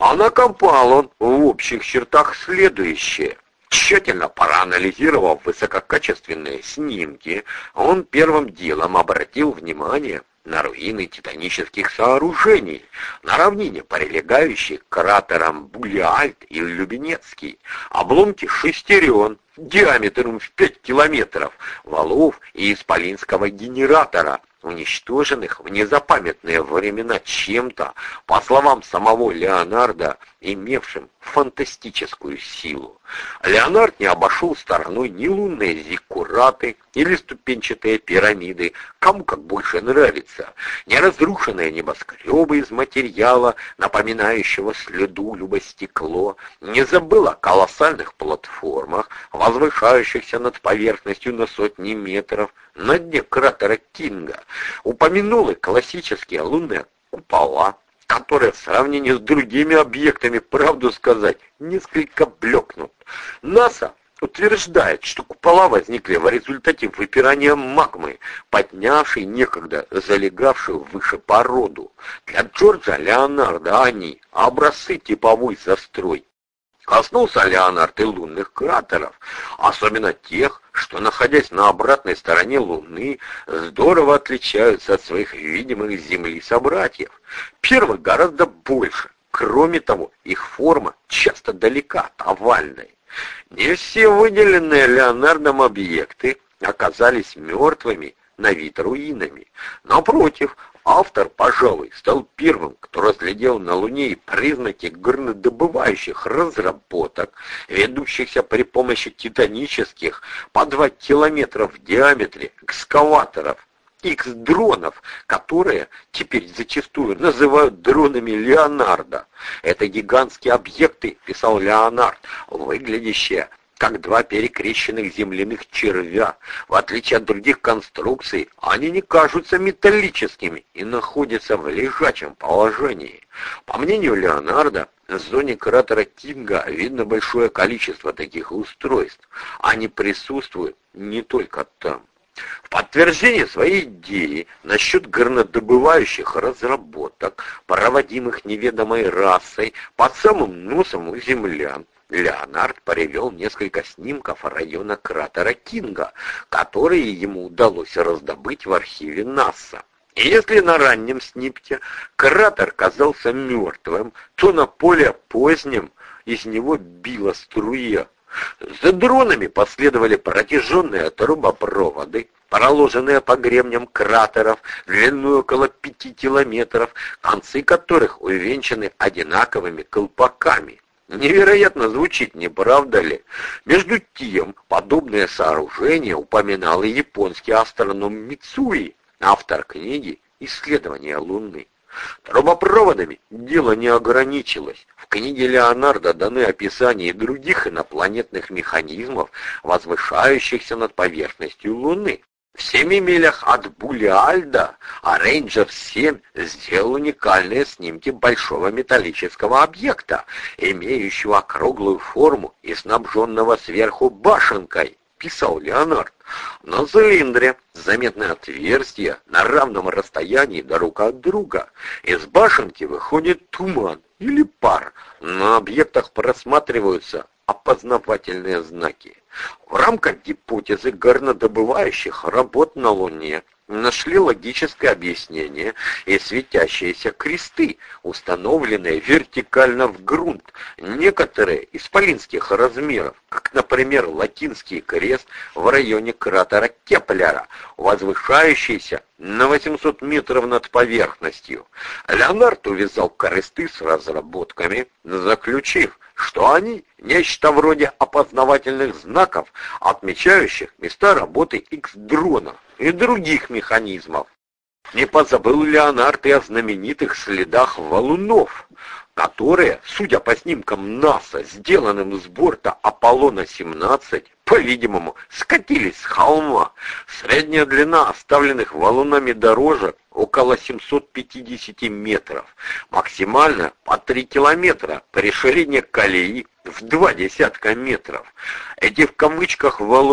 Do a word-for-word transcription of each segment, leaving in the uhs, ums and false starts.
А накопал он в общих чертах следующее. Тщательно проанализировав высококачественные снимки, он первым делом обратил внимание на руины титанических сооружений, на равнине, прилегающей к кратерам Булиальт и Любенецкий, обломки шестерен диаметром в пять километров, валов и исполинского генератора, уничтоженных в незапамятные времена чем-то, по словам самого Леонардо, имевшим фантастическую силу. Леонард не обошел стороной ни лунные зиккураты или ступенчатые пирамиды, кому как больше нравится, не разрушенные небоскребы из материала, напоминающего следу любостекло, не забыл о колоссальных платформах, возвышающихся над поверхностью на сотни метров на дне кратера Кинга, упомянул и классические лунные купола, которые в сравнении с другими объектами, правду сказать, несколько блекнут. НАСА утверждает, что купола возникли в результате выпирания магмы, поднявшей некогда залегавшую выше породу. Для Джорджа Леонардо они — образцы типовой застройки. Коснулся Леонард и лунных кратеров, особенно тех, что, находясь на обратной стороне Луны, здорово отличаются от своих видимых с Земли собратьев. Первый гораздо больше. Кроме того, их форма часто далека от овальной. Не все выделенные Леонардом объекты оказались мертвыми на вид руинами. Напротив, автор, пожалуй, стал первым, кто разглядел на Луне и признаки горнодобывающих разработок, ведущихся при помощи титанических по два километра в диаметре экскаваторов, Икс-дронов, которые теперь зачастую называют дронами Леонардо. Это гигантские объекты, писал Леонард, выглядящие как два перекрещенных земляных червя. В отличие от других конструкций, они не кажутся металлическими и находятся в лежачем положении. По мнению Леонардо, в зоне кратера Кинга видно большое количество таких устройств. Они присутствуют не только там. В подтверждение своей идеи насчет горнодобывающих разработок, проводимых неведомой расой под самым носом у землян, Леонард привел несколько снимков района кратера Кинга, которые ему удалось раздобыть в архиве НАСА. И если на раннем снимке кратер казался мертвым, то на более позднем из него била струя. За дронами последовали протяженные трубопроводы, проложенные по гребням кратеров длиной около пяти километров, концы которых увенчаны одинаковыми колпаками. Невероятно звучит, не правда ли? Между тем, подобное сооружение упоминал и японский астроном Мицуи, автор книги «Исследование Луны». Трубопроводами дело не ограничилось. В книге Леонардо даны описания и других инопланетных механизмов, возвышающихся над поверхностью Луны. В семи милях от Булиальда Рейнджер семь сделал уникальные снимки большого металлического объекта, имеющего округлую форму и снабженного сверху башенкой, писал Леонард. На цилиндре заметны отверстия на равном расстоянии друг от друга. Из башенки выходит туман или пар. На объектах просматриваются опознавательные знаки. В рамках гипотезы горнодобывающих работ на Луне нашли логическое объяснение и светящиеся кресты, установленные вертикально в грунт, некоторые исполинских размеров, как, например, латинский крест в районе кратера Кеплера, возвышающийся на восемьсот метров над поверхностью. Леонард увязал кресты с разработками, заключив, что они нечто вроде опознавательных знаков, отмечающих места работы Икс-дронов и других механизмов. Не позабыл Леонард и о знаменитых следах валунов, которые, судя по снимкам НАСА, сделанным с борта Аполлона семнадцать, по-видимому, скатились с холма. Средняя длина оставленных валунами дорожек около семисот пятидесяти метров, максимально по три километра при ширине колеи в два десятка метров. Эти в кавычках валуны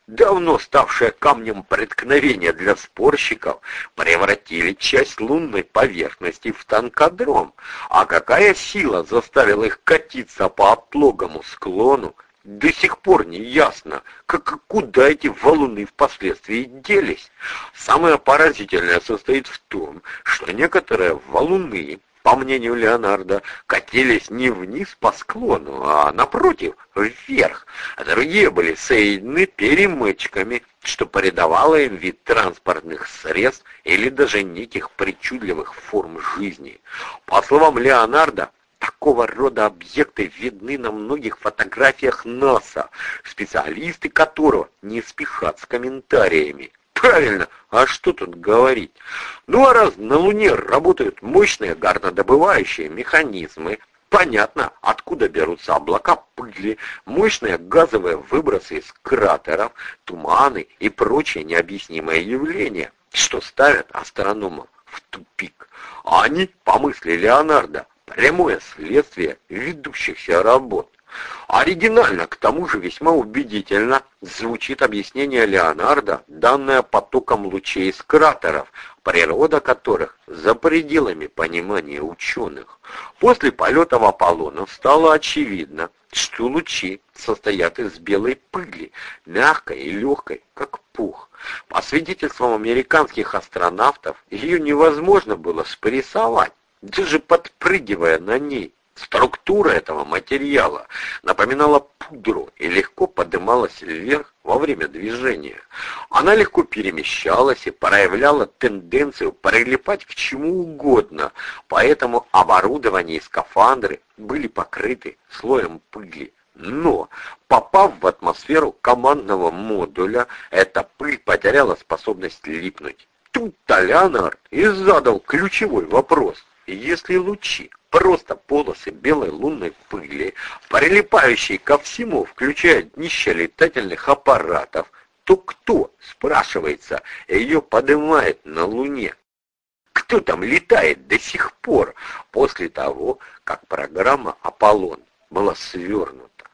давно ставшие камнем преткновения для спорщиков, превратили часть лунной поверхности в танкодром. А какая сила заставила их катиться по отлогому склону, до сих пор не ясно, как, куда эти валуны впоследствии делись. Самое поразительное состоит в том, что некоторые валуны, по мнению Леонардо, катились не вниз по склону, а напротив, вверх. А другие были соединены перемычками, что придавало им вид транспортных средств или даже неких причудливых форм жизни. По словам Леонардо, такого рода объекты видны на многих фотографиях НАСА, специалисты которого не спешат с комментариями. Правильно, а что тут говорить? Ну а раз на Луне работают мощные горнодобывающие механизмы, понятно, откуда берутся облака пыли, мощные газовые выбросы из кратеров, туманы и прочие необъяснимые явления, что ставят астрономов в тупик. А они, по мысли Леонардо, прямое следствие ведущихся работ. Оригинально, к тому же весьма убедительно, звучит объяснение Леонардо, данное потоком лучей из кратеров, природа которых за пределами понимания ученых. После полета в Аполлон стало очевидно, что лучи состоят из белой пыли, мягкой и легкой, как пух. По свидетельствам американских астронавтов, ее невозможно было спрессовать, даже подпрыгивая на ней. Структура этого материала напоминала пудру и легко поднималась вверх во время движения. Она легко перемещалась и проявляла тенденцию прилипать к чему угодно, поэтому оборудование и скафандры были покрыты слоем пыли. Но, попав в атмосферу командного модуля, эта пыль потеряла способность липнуть. Тут-то Леонард и задал ключевой вопрос. Если лучи просто полосы белой лунной пыли, прилипающие ко всему, включая днища летательных аппаратов, то кто, спрашивается, ее поднимает на Луне? Кто там летает до сих пор, после того, как программа «Аполлон» была свернута?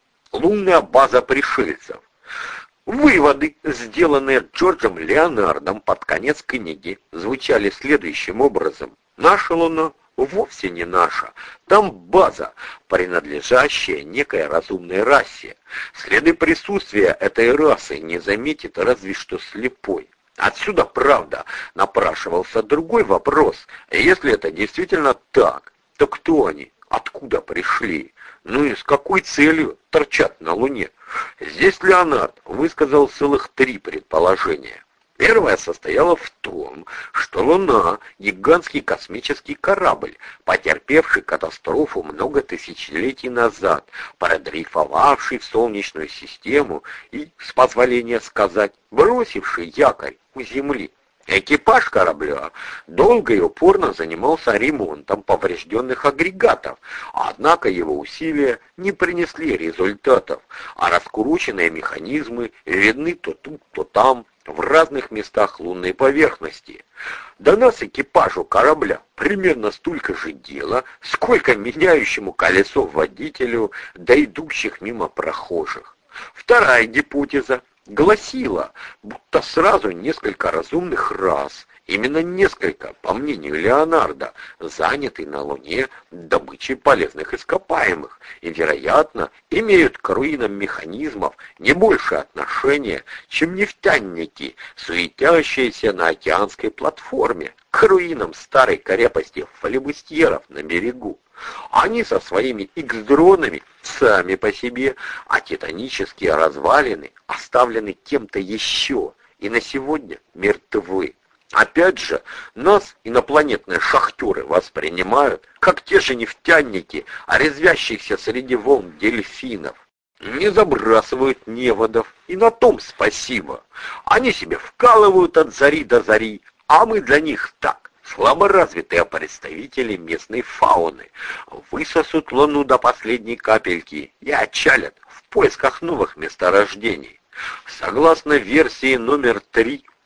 Лунная база пришельцев. Выводы, сделанные Джорджем Леонардом под конец книги, звучали следующим образом. Наша Луна вовсе не наша. Там база, принадлежащая некой разумной расе. Следы присутствия этой расы не заметит разве что слепой. Отсюда, правда, напрашивался другой вопрос. Если это действительно так, то кто они? Откуда пришли? Ну и с какой целью торчат на Луне? Здесь Леонард высказал целых три предположения. Первое состояло в том, что Луна — гигантский космический корабль, потерпевший катастрофу много тысячелетий назад, продрейфовавший в Солнечную систему и, с позволения сказать, бросивший якорь у Земли. Экипаж корабля долго и упорно занимался ремонтом поврежденных агрегатов, однако его усилия не принесли результатов, а раскрученные механизмы видны то тут, то там, в разных местах лунной поверхности. До нас экипажу корабля примерно столько же дела, сколько меняющему колесо водителю до идущих мимо прохожих. Вторая гипотеза гласила, будто сразу несколько разумных рас, именно несколько, по мнению Леонардо, заняты на Луне добычей полезных ископаемых и, вероятно, имеют к руинам механизмов не больше отношения, чем нефтяники, суетящиеся на океанской платформе, к руинам старой крепости флебустьеров на берегу. Они со своими икс-дронами сами по себе, а титанические развалины оставлены кем-то еще и на сегодня мертвы. Опять же, нас инопланетные шахтеры воспринимают, как те же нефтяники, резвящихся среди волн дельфинов. Не забрасывают неводов, и на том спасибо. Они себе вкалывают от зари до зари, а мы для них так, слаборазвитые представители местной фауны, высосут Луну до последней капельки и отчалят в поисках новых месторождений. Согласно версии номер три,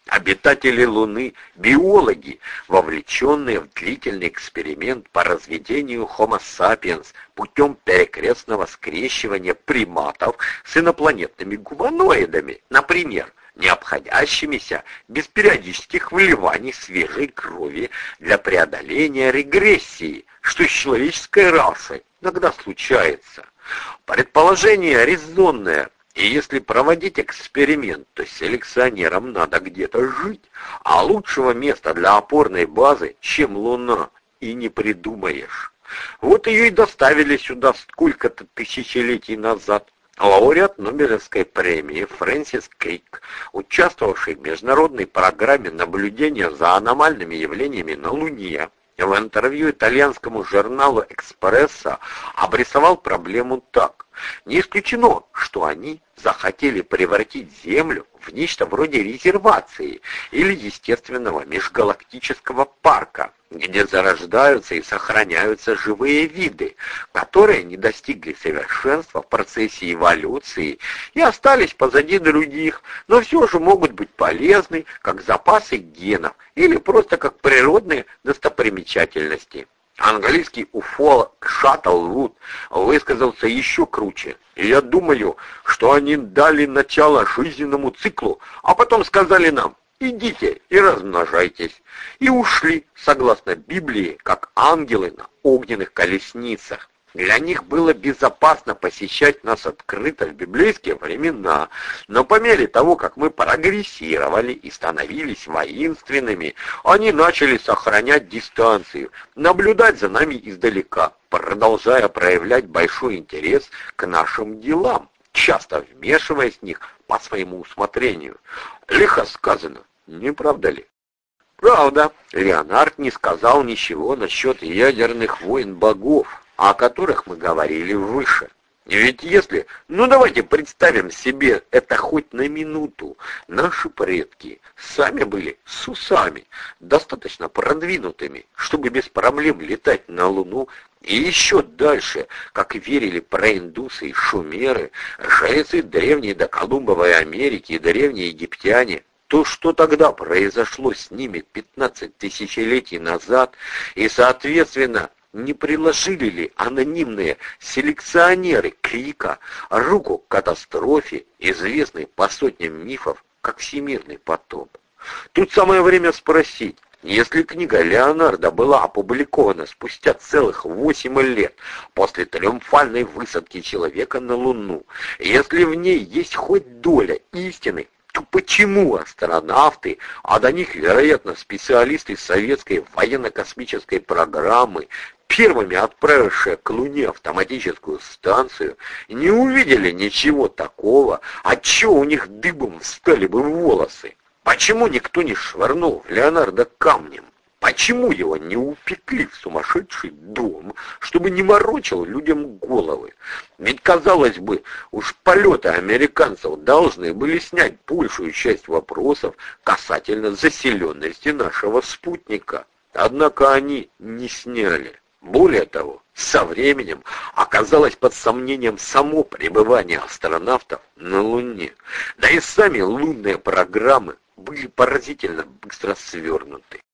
Обитатели Луны – биологи, вовлеченные в длительный эксперимент по разведению Homo sapiens путем перекрестного скрещивания приматов с инопланетными гуманоидами, например, не обходящимися без периодических вливаний свежей крови для преодоления регрессии, что с человеческой расой иногда случается. Предположение резонное. И если проводить эксперимент, то селекционерам надо где-то жить, а лучшего места для опорной базы, чем Луна, и не придумаешь. Вот ее и доставили сюда сколько-то тысячелетий назад. Лауреат Нобелевской премии Фрэнсис Крик, участвовавший в международной программе наблюдения за аномальными явлениями на Луне, в интервью итальянскому журналу «Экспресса» обрисовал проблему так. Не исключено, что они захотели превратить Землю в нечто вроде резервации или естественного межгалактического парка, где зарождаются и сохраняются живые виды, которые не достигли совершенства в процессе эволюции и остались позади других, но все же могут быть полезны как запасы генов или просто как природные достопримечательности. Английский уфолог Шаттлвуд высказался еще круче. И я думаю, что они дали начало жизненному циклу, а потом сказали нам: идите и размножайтесь. И ушли, согласно Библии, как ангелы на огненных колесницах. Для них было безопасно посещать нас открыто в библейские времена, но по мере того, как мы прогрессировали и становились воинственными, они начали сохранять дистанцию, наблюдать за нами издалека, продолжая проявлять большой интерес к нашим делам, часто вмешиваясь в них по своему усмотрению. Лихо сказано, не правда ли? Правда, Леонард не сказал ничего насчет ядерных войн богов, о которых мы говорили выше. Ведь если, ну давайте представим себе это хоть на минуту, наши предки сами были с усами, достаточно продвинутыми, чтобы без проблем летать на Луну, и еще дальше, как верили проиндусы и шумеры, жрецы древней доколумбовой Америки и древние египтяне, то что тогда произошло с ними пятнадцать тысячелетий назад, и, соответственно, не приложили ли анонимные селекционеры Крика руку к катастрофе, известной по сотням мифов, как всемирный потоп? Тут самое время спросить, если книга Леонардо была опубликована спустя целых восемь лет после триумфальной высадки человека на Луну, если в ней есть хоть доля истины, то почему астронавты, а до них, вероятно, специалисты советской военно-космической программы, первыми отправившие к Луне автоматическую станцию, не увидели ничего такого, отчего у них дыбом встали бы волосы? Почему никто не швырнул в Леонардо камнем? Почему его не упекли в сумасшедший дом, чтобы не морочил людям головы? Ведь, казалось бы, уж полеты американцев должны были снять большую часть вопросов касательно заселенности нашего спутника. Однако они не сняли. Более того, со временем оказалось под сомнением само пребывание астронавтов на Луне. Да и сами лунные программы были поразительно быстро свернуты.